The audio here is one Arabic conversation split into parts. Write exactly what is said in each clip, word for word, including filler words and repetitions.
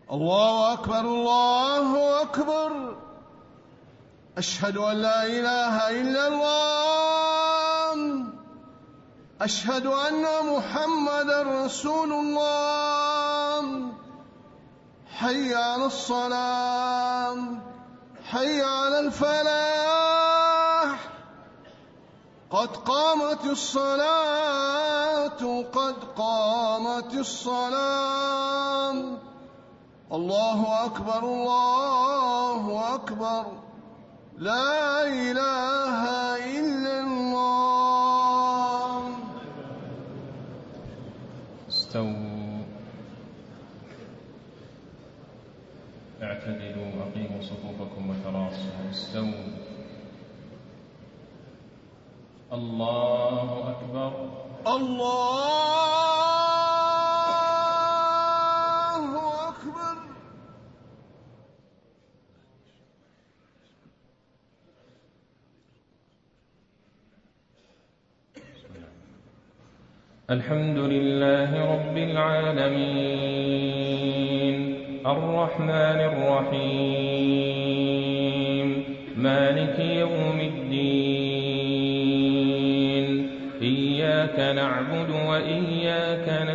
الله أكبر الله أكبر. أشهد أن لا إله إلا الله. أشهد أن محمدا رسول الله. حي على الصلاة، حي على الفلاح، قد قامت الصلاة، قد قامت الصلاة. الله أكبر الله أكبر. لا إله إلا الله. استووا، اعتدلوا، أقيموا صفوفكم وتراصوا. استووا. الله أكبر. الله أكبر. الحمد لله رب العالمين، الرحمن الرحيم، مالك يوم الدين. إياك نعبد وإياك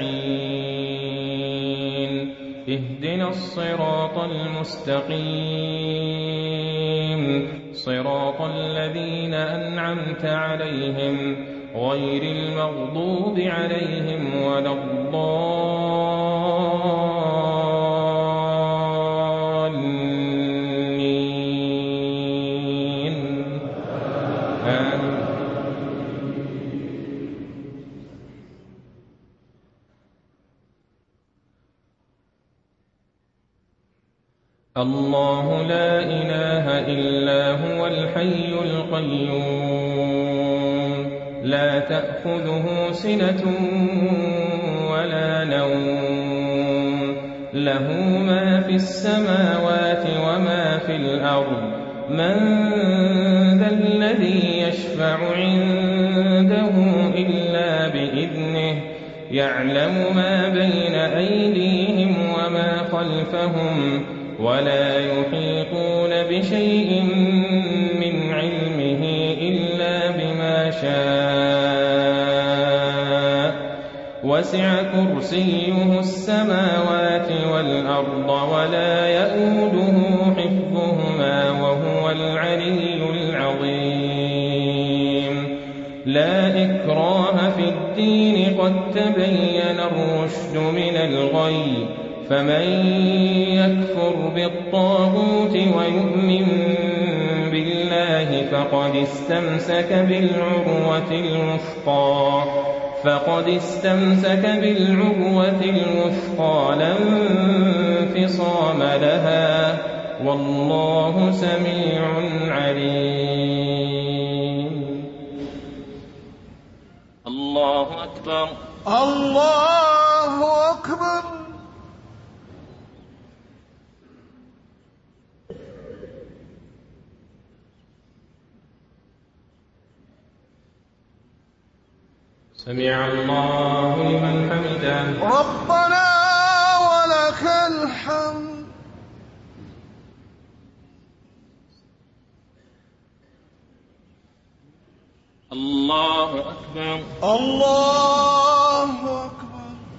نستعين. اهدنا الصراط المستقيم، صراط الذين أنعمت عليهم غير المغضوب عليهم ولا الضالين. آمين. الله لا إله إلا هو الحي القيوم، لا تأخذه سنة ولا نوم، له ما في السماوات وما في الأرض. من ذا الذي يشفع عنده إلا بإذنه، يعلم ما بين أيديهم وما خلفهم، ولا يحيطون بشيء من علمه إلا بما شاء. وسع كرسيه السماوات والأرض ولا يئوده حفظهما وهو العلي العظيم. لا إكراه في الدين، قد تبين الرشد من الغي. فمن يكفر بالطاغوت ويؤمن بالله فقد استمسك بالعروة الوثقى فقد استمسك بالعروة الوثقى لا انفصام لها، والله سميع عليم. الله أكبر. الله أكبر. سمع الله لمن حمده. ربنا ولك الحمد. الله أكبر. الله أكبر.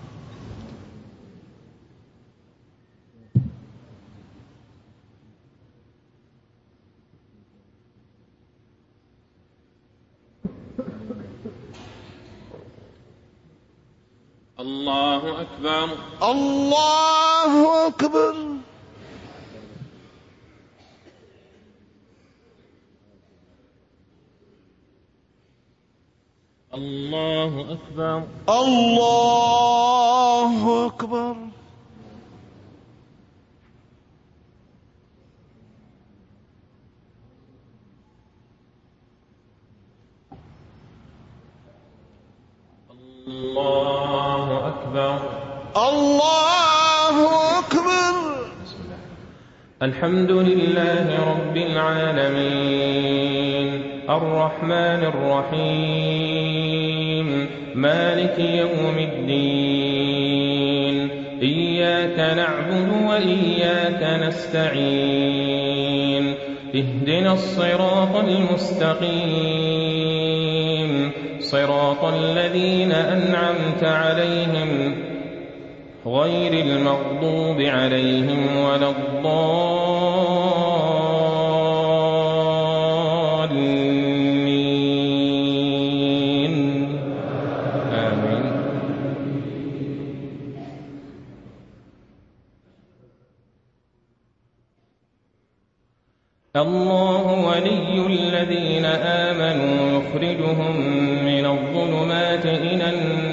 الله أكبر. الله أكبر. الله أكبر. الله أكبر. الله أكبر. الله أكبر. الحمد لله رب العالمين، الرحمن الرحيم، مالك يوم الدين. إياك إياك نعبد وإياك نستعين اهدنا الصراط المستقيم صراط الذين أنعمت عليهم غير المغضوب عليهم ولا الضالين آمين. الله ولي الذين آمنوا يخرجهم من الظلمات إلى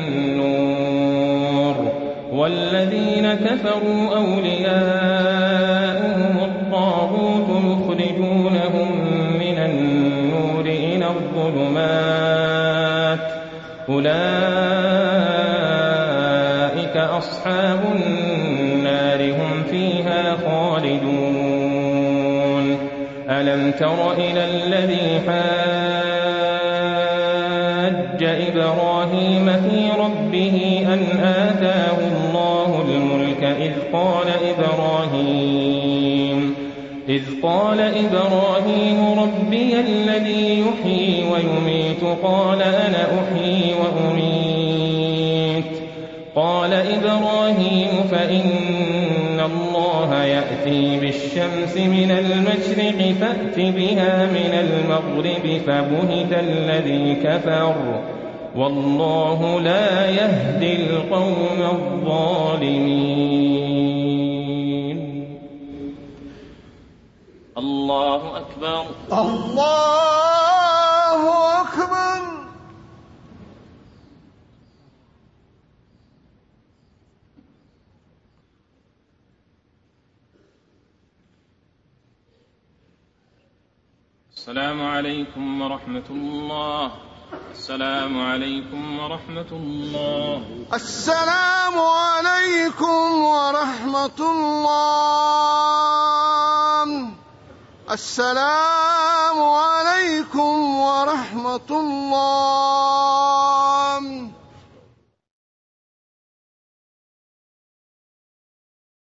النور والذين كفروا أولياؤهم الطاغوت يخرجونهم من النور إلى الظلمات أولئك أصحاب النار هم فيها خالدون. ألم تر إلى الذي حاج إبراهيم في ربه أن آتاه الله الملك إذ قال إبراهيم إذ قال إبراهيم ربي الذي يحيي ويميت قال أنا أحيي وأميت قال إبراهيم فإن الله يأتي بالشمس من المشرق فأت بها من المغرب فبهت الذي كفر والله لا يهدي القوم الظالمين. الله أكبر. الله أكبر. السلام عليكم ورحمة الله. السلام عليكم ورحمة الله. السلام عليكم ورحمة الله. السلام عليكم ورحمة الله.